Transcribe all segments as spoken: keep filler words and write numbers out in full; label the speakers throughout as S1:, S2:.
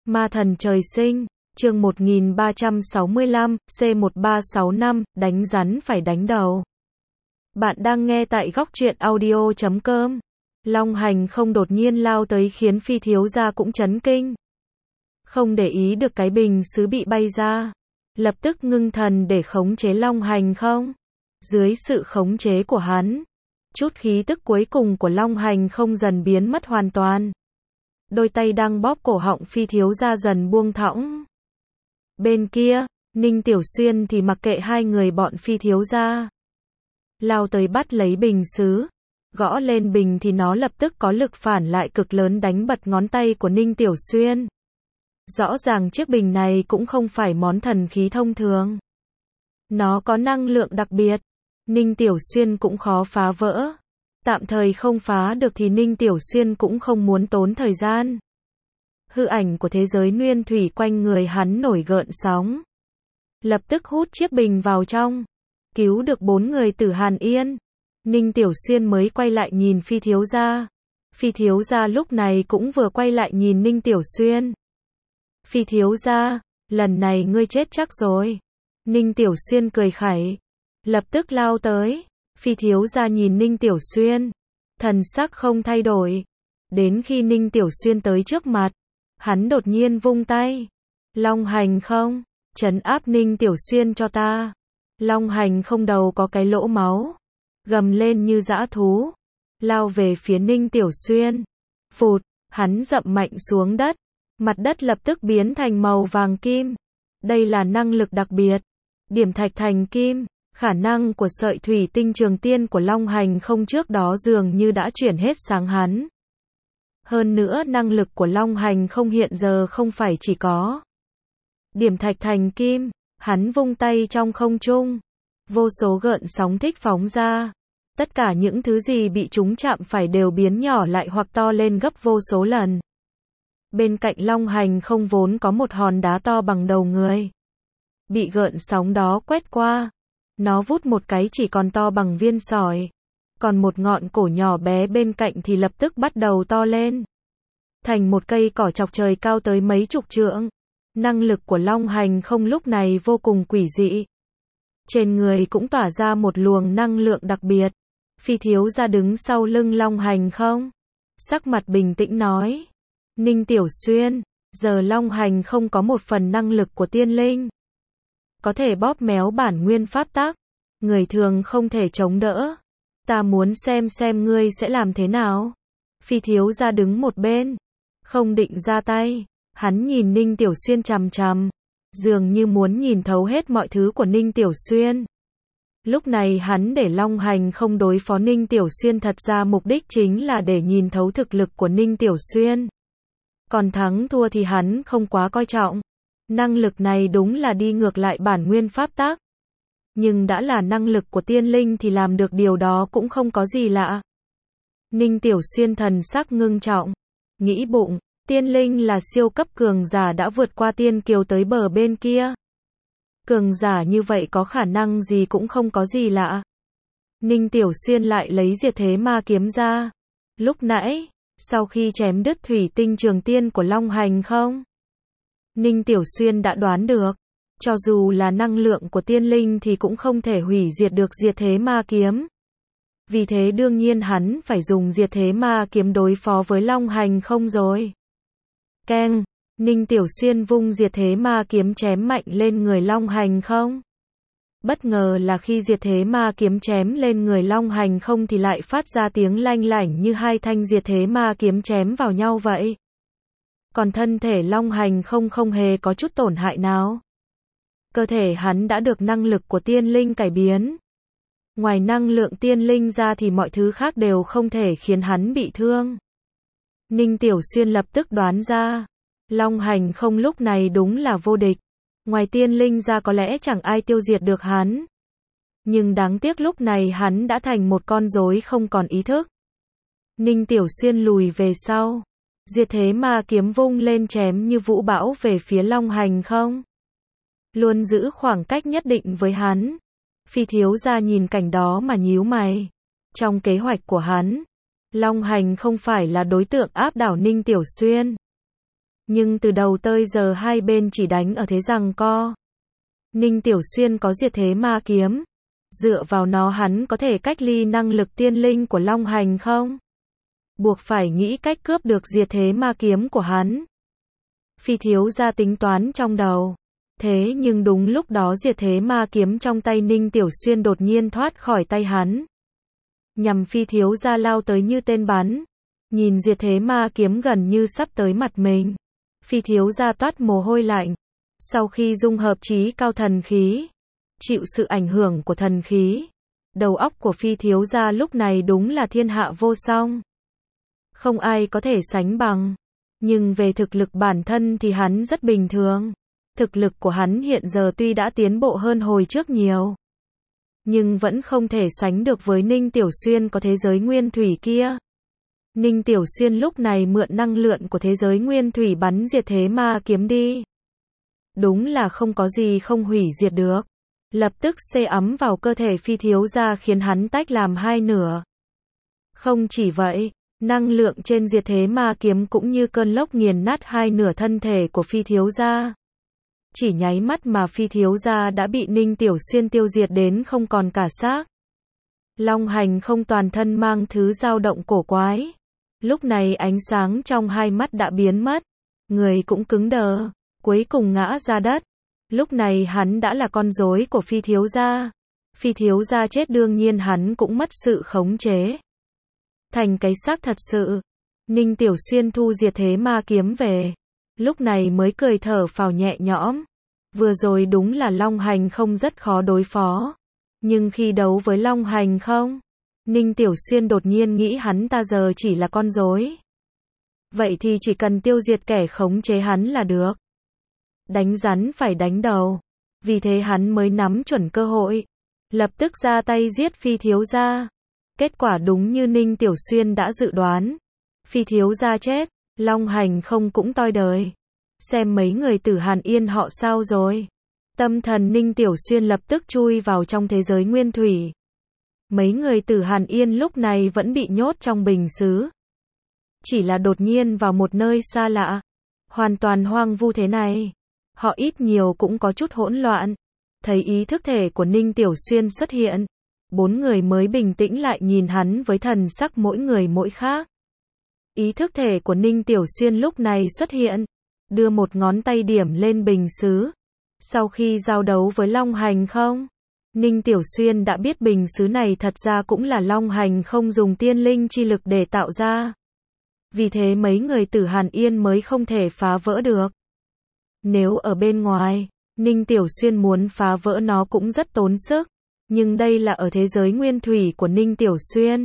S1: Ma thần trời sinh, chương một nghìn ba trăm sáu mươi lăm, C một ba sáu năm, đánh rắn phải đánh đầu. Bạn đang nghe tại góc truyện audio chấm com. Long hành không đột nhiên lao tới khiến phi thiếu gia cũng chấn kinh. Không để ý được cái bình sứ bị bay ra. Lập tức ngưng thần để khống chế long hành không. Dưới sự khống chế của hắn, chút khí tức cuối cùng của long hành không dần biến mất hoàn toàn. Đôi tay đang bóp cổ họng phi thiếu gia dần buông thõng. Bên kia, Ninh Tiểu Xuyên thì mặc kệ hai người bọn phi thiếu gia. Lao tới bắt lấy bình sứ. Gõ lên bình thì nó lập tức có lực phản lại cực lớn đánh bật ngón tay của Ninh Tiểu Xuyên. Rõ ràng chiếc bình này cũng không phải món thần khí thông thường. Nó có năng lượng đặc biệt. Ninh Tiểu Xuyên cũng khó phá vỡ. Tạm thời không phá được thì Ninh Tiểu Xuyên cũng không muốn tốn thời gian. Hư ảnh của thế giới nguyên thủy quanh người hắn nổi gợn sóng. Lập tức hút chiếc bình vào trong. Cứu được bốn người Tử Hàn Yên. Ninh Tiểu Xuyên mới quay lại nhìn phi thiếu gia. Phi thiếu gia lúc này cũng vừa quay lại nhìn Ninh Tiểu Xuyên. Phi thiếu gia, lần này ngươi chết chắc rồi. Ninh Tiểu Xuyên cười khẩy. Lập tức lao tới. Phi thiếu gia nhìn Ninh Tiểu Xuyên. Thần sắc không thay đổi. Đến khi Ninh Tiểu Xuyên tới trước mặt, hắn đột nhiên vung tay. Long hành không, trấn áp Ninh Tiểu Xuyên cho ta. Long hành không đầu có cái lỗ máu. Gầm lên như dã thú. Lao về phía Ninh Tiểu Xuyên. Phụt, hắn dậm mạnh xuống đất. Mặt đất lập tức biến thành màu vàng kim. Đây là năng lực đặc biệt. Điểm thạch thành kim. Khả năng của sợi thủy tinh trường tiên của Long hành không trước đó dường như đã chuyển hết sang hắn. Hơn nữa năng lực của Long hành không hiện giờ không phải chỉ có điểm thạch thành kim. Hắn vung tay trong không trung. Vô số gợn sóng thích phóng ra. Tất cả những thứ gì bị chúng chạm phải đều biến nhỏ lại hoặc to lên gấp vô số lần. Bên cạnh Long hành không vốn có một hòn đá to bằng đầu người. Bị gợn sóng đó quét qua. Nó vút một cái chỉ còn to bằng viên sỏi. Còn một ngọn cổ nhỏ bé bên cạnh thì lập tức bắt đầu to lên. Thành một cây cỏ chọc trời cao tới mấy chục trượng. Năng lực của Long hành không lúc này vô cùng quỷ dị. Trên người cũng tỏa ra một luồng năng lượng đặc biệt. Phi thiếu gia đứng sau lưng Long hành không. Sắc mặt bình tĩnh nói. Ninh Tiểu Xuyên, giờ Long hành không có một phần năng lực của tiên linh. Có thể bóp méo bản nguyên pháp tắc. Người thường không thể chống đỡ. Ta muốn xem xem ngươi sẽ làm thế nào. Phi thiếu gia đứng một bên. Không định ra tay. Hắn nhìn Ninh Tiểu Xuyên chằm chằm. Dường như muốn nhìn thấu hết mọi thứ của Ninh Tiểu Xuyên. Lúc này hắn để Long hành không đối phó Ninh Tiểu Xuyên thật ra mục đích chính là để nhìn thấu thực lực của Ninh Tiểu Xuyên. Còn thắng thua thì hắn không quá coi trọng. Năng lực này đúng là đi ngược lại bản nguyên pháp tắc. Nhưng đã là năng lực của tiên linh thì làm được điều đó cũng không có gì lạ. Ninh Tiểu Xuyên thần sắc ngưng trọng. Nghĩ bụng, tiên linh là siêu cấp cường giả đã vượt qua tiên kiều tới bờ bên kia. Cường giả như vậy có khả năng gì cũng không có gì lạ. Ninh Tiểu Xuyên lại lấy diệt thế ma kiếm ra. Lúc nãy, sau khi chém đứt thủy tinh trường tiên của Long hành không, Ninh Tiểu Xuyên đã đoán được. Cho dù là năng lượng của tiên linh thì cũng không thể hủy diệt được diệt thế ma kiếm. Vì thế đương nhiên hắn phải dùng diệt thế ma kiếm đối phó với Long hành không rồi. Keng, Ninh Tiểu Xuyên vung diệt thế ma kiếm chém mạnh lên người Long hành không. Bất ngờ là khi diệt thế ma kiếm chém lên người Long hành không thì lại phát ra tiếng lanh lảnh như hai thanh diệt thế ma kiếm chém vào nhau vậy. Còn thân thể Long hành không không hề có chút tổn hại nào. Cơ thể hắn đã được năng lực của tiên linh cải biến. Ngoài năng lượng tiên linh ra thì mọi thứ khác đều không thể khiến hắn bị thương. Ninh Tiểu Xuyên lập tức đoán ra. Long hành không lúc này đúng là vô địch. Ngoài tiên linh ra có lẽ chẳng ai tiêu diệt được hắn. Nhưng đáng tiếc lúc này hắn đã thành một con rối không còn ý thức. Ninh Tiểu Xuyên lùi về sau. Diệt thế ma kiếm vung lên chém như vũ bão về phía Long hành không. Luôn giữ khoảng cách nhất định với hắn. Phi thiếu gia nhìn cảnh đó mà nhíu mày. Trong kế hoạch của hắn, Long hành không phải là đối tượng áp đảo Ninh Tiểu Xuyên. Nhưng từ đầu tới giờ hai bên chỉ đánh ở thế giằng co. Ninh Tiểu Xuyên có diệt thế ma kiếm. Dựa vào nó hắn có thể cách ly năng lực tiên linh của Long Hành không? Buộc phải nghĩ cách cướp được diệt thế ma kiếm của hắn. Phi thiếu gia tính toán trong đầu. Thế nhưng đúng lúc đó diệt thế ma kiếm trong tay Ninh Tiểu Xuyên đột nhiên thoát khỏi tay hắn. Nhằm phi thiếu gia lao tới như tên bắn. Nhìn diệt thế ma kiếm gần như sắp tới mặt mình. Phi thiếu gia toát mồ hôi lạnh. Sau khi dung hợp chí cao thần khí, chịu sự ảnh hưởng của thần khí, đầu óc của phi thiếu gia lúc này đúng là thiên hạ vô song. Không ai có thể sánh bằng. Nhưng về thực lực bản thân thì hắn rất bình thường. Thực lực của hắn hiện giờ tuy đã tiến bộ hơn hồi trước nhiều, nhưng vẫn không thể sánh được với Ninh Tiểu Xuyên có thế giới nguyên thủy kia. Ninh Tiểu Xuyên lúc này mượn năng lượng của thế giới nguyên thủy bắn diệt thế ma kiếm đi. Đúng là không có gì không hủy diệt được. Lập tức xê ấm vào cơ thể phi thiếu gia khiến hắn tách làm hai nửa. Không chỉ vậy, năng lượng trên diệt thế ma kiếm cũng như cơn lốc nghiền nát hai nửa thân thể của phi thiếu gia. Chỉ nháy mắt mà phi thiếu gia đã bị Ninh Tiểu Xuyên tiêu diệt đến không còn cả xác. Long Hành không toàn thân mang thứ dao động cổ quái. Lúc này ánh sáng trong hai mắt đã biến mất. Người cũng cứng đờ. Cuối cùng ngã ra đất. Lúc này hắn đã là con rối của phi thiếu gia. Phi thiếu gia chết đương nhiên hắn cũng mất sự khống chế. Thành cái xác thật sự. Ninh Tiểu Xuyên thu diệt thế ma kiếm về. Lúc này mới cười thở phào nhẹ nhõm. Vừa rồi đúng là Long Hành không rất khó đối phó. Nhưng khi đấu với Long Hành không, Ninh Tiểu Xuyên đột nhiên nghĩ hắn ta giờ chỉ là con rối. Vậy thì chỉ cần tiêu diệt kẻ khống chế hắn là được. Đánh rắn phải đánh đầu. Vì thế hắn mới nắm chuẩn cơ hội. Lập tức ra tay giết phi thiếu gia. Kết quả đúng như Ninh Tiểu Xuyên đã dự đoán. Phi thiếu gia chết, Long Hành không cũng toi đời. Xem mấy người Tử Hàn Yên họ sao rồi. Tâm thần Ninh Tiểu Xuyên lập tức chui vào trong thế giới nguyên thủy. Mấy người Tử Hàn Yên lúc này vẫn bị nhốt trong bình sứ. Chỉ là đột nhiên vào một nơi xa lạ. Hoàn toàn hoang vu thế này. Họ ít nhiều cũng có chút hỗn loạn. Thấy ý thức thể của Ninh Tiểu Xuyên xuất hiện. Bốn người mới bình tĩnh lại nhìn hắn với thần sắc mỗi người mỗi khác. Ý thức thể của Ninh Tiểu Xuyên lúc này xuất hiện. Đưa một ngón tay điểm lên bình sứ. Sau khi giao đấu với Long Hành không, Ninh Tiểu Xuyên đã biết bình sứ này thật ra cũng là Long Hành không dùng tiên linh chi lực để tạo ra. Vì thế mấy người Tử Hàn Yên mới không thể phá vỡ được. Nếu ở bên ngoài, Ninh Tiểu Xuyên muốn phá vỡ nó cũng rất tốn sức. Nhưng đây là ở thế giới nguyên thủy của Ninh Tiểu Xuyên.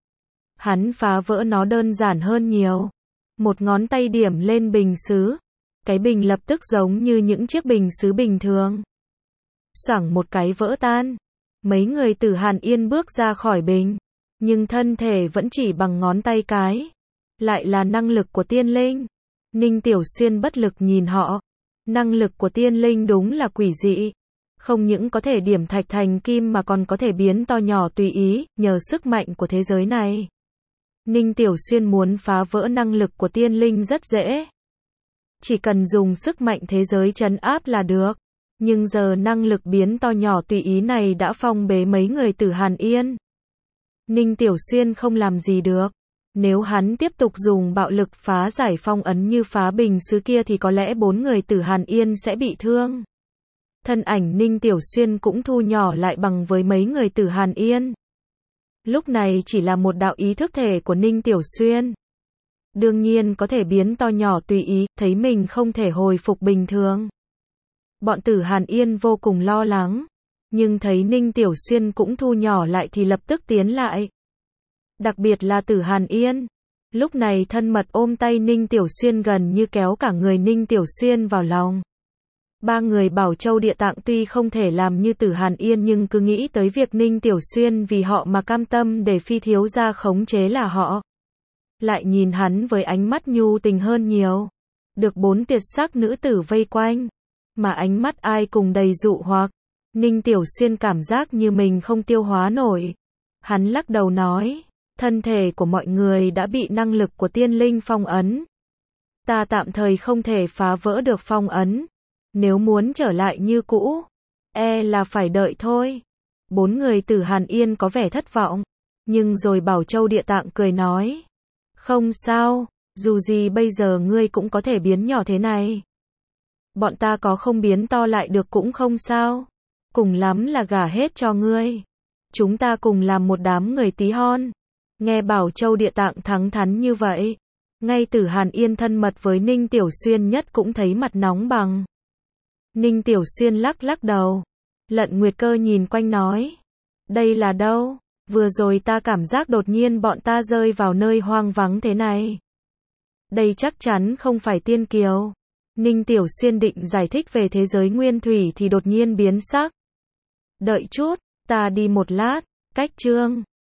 S1: Hắn phá vỡ nó đơn giản hơn nhiều. Một ngón tay điểm lên bình sứ. Cái bình lập tức giống như những chiếc bình sứ bình thường. Xoảng một cái vỡ tan. Mấy người Tử Hàn Yên bước ra khỏi bình. Nhưng thân thể vẫn chỉ bằng ngón tay cái. Lại là năng lực của tiên linh. Ninh Tiểu Xuyên bất lực nhìn họ. Năng lực của tiên linh đúng là quỷ dị. Không những có thể điểm thạch thành kim mà còn có thể biến to nhỏ tùy ý, nhờ sức mạnh của thế giới này. Ninh Tiểu Xuyên muốn phá vỡ năng lực của tiên linh rất dễ. Chỉ cần dùng sức mạnh thế giới trấn áp là được. Nhưng giờ năng lực biến to nhỏ tùy ý này đã phong bế mấy người Tử Hàn Yên. Ninh Tiểu Xuyên không làm gì được. Nếu hắn tiếp tục dùng bạo lực phá giải phong ấn như phá bình sứ kia thì có lẽ bốn người Tử Hàn Yên sẽ bị thương. Thân ảnh Ninh Tiểu Xuyên cũng thu nhỏ lại bằng với mấy người Tử Hàn Yên. Lúc này chỉ là một đạo ý thức thể của Ninh Tiểu Xuyên. Đương nhiên có thể biến to nhỏ tùy ý, thấy mình không thể hồi phục bình thường. Bọn Tử Hàn Yên vô cùng lo lắng. Nhưng thấy Ninh Tiểu Xuyên cũng thu nhỏ lại thì lập tức tiến lại. Đặc biệt là Tử Hàn Yên. Lúc này thân mật ôm tay Ninh Tiểu Xuyên gần như kéo cả người Ninh Tiểu Xuyên vào lòng. Ba người Bảo Châu Địa Tạng tuy không thể làm như Tử Hàn Yên nhưng cứ nghĩ tới việc Ninh Tiểu Xuyên vì họ mà cam tâm để phi thiếu gia khống chế là họ. Lại nhìn hắn với ánh mắt nhu tình hơn nhiều. Được bốn tuyệt sắc nữ tử vây quanh. Mà ánh mắt ai cùng đầy dụ hoặc. Ninh Tiểu Xuyên cảm giác như mình không tiêu hóa nổi. Hắn lắc đầu nói. Thân thể của mọi người đã bị năng lực của tiên linh phong ấn. Ta tạm thời không thể phá vỡ được phong ấn. Nếu muốn trở lại như cũ, e là phải đợi thôi. Bốn người Tử Hàn Yên có vẻ thất vọng. Nhưng rồi Bảo Châu Địa Tạng cười nói. Không sao, dù gì bây giờ ngươi cũng có thể biến nhỏ thế này. Bọn ta có không biến to lại được cũng không sao. Cùng lắm là gả hết cho ngươi. Chúng ta cùng làm một đám người tí hon. Nghe Bảo Châu Địa Tạng thẳng thắn như vậy. Ngay Tử Hàn Yên thân mật với Ninh Tiểu Xuyên nhất cũng thấy mặt nóng bừng. Ninh Tiểu Xuyên lắc lắc đầu. Lận Nguyệt Cơ nhìn quanh nói. Đây là đâu? Vừa rồi ta cảm giác đột nhiên bọn ta rơi vào nơi hoang vắng thế này. Đây chắc chắn không phải Tiên Kiều. Ninh Tiểu Xuyên định giải thích về thế giới nguyên thủy thì đột nhiên biến sắc. Đợi chút, ta đi một lát, cách chương.